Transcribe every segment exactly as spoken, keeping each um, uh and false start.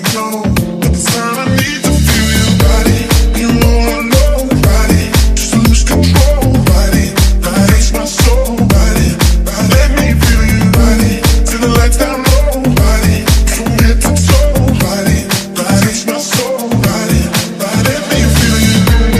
flow. But the time I need to feel your body. You all alone, body. Just lose control, body. Body, my soul, body. Body, let me feel you, body. Till the lights down low, body. From head to toe, body. Body, my soul, body. Body, let me feel you.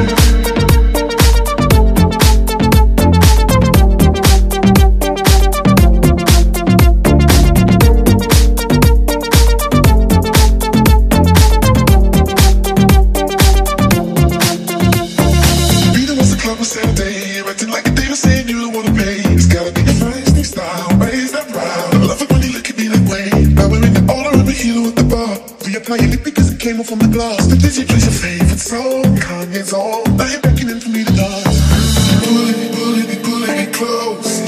Saturday, you're acting like a diva, saying you don't wanna pay. It's gotta be your feisty style, raise that brow. I love it when you look at me that way. Now we're in the order of a hero at the bar. Reapply your lip because it came off from the glass. The D J plays your favorite song, Kanye's on. Now you're beckoning for me to dance. Pulling me, pulling me, pulling me close.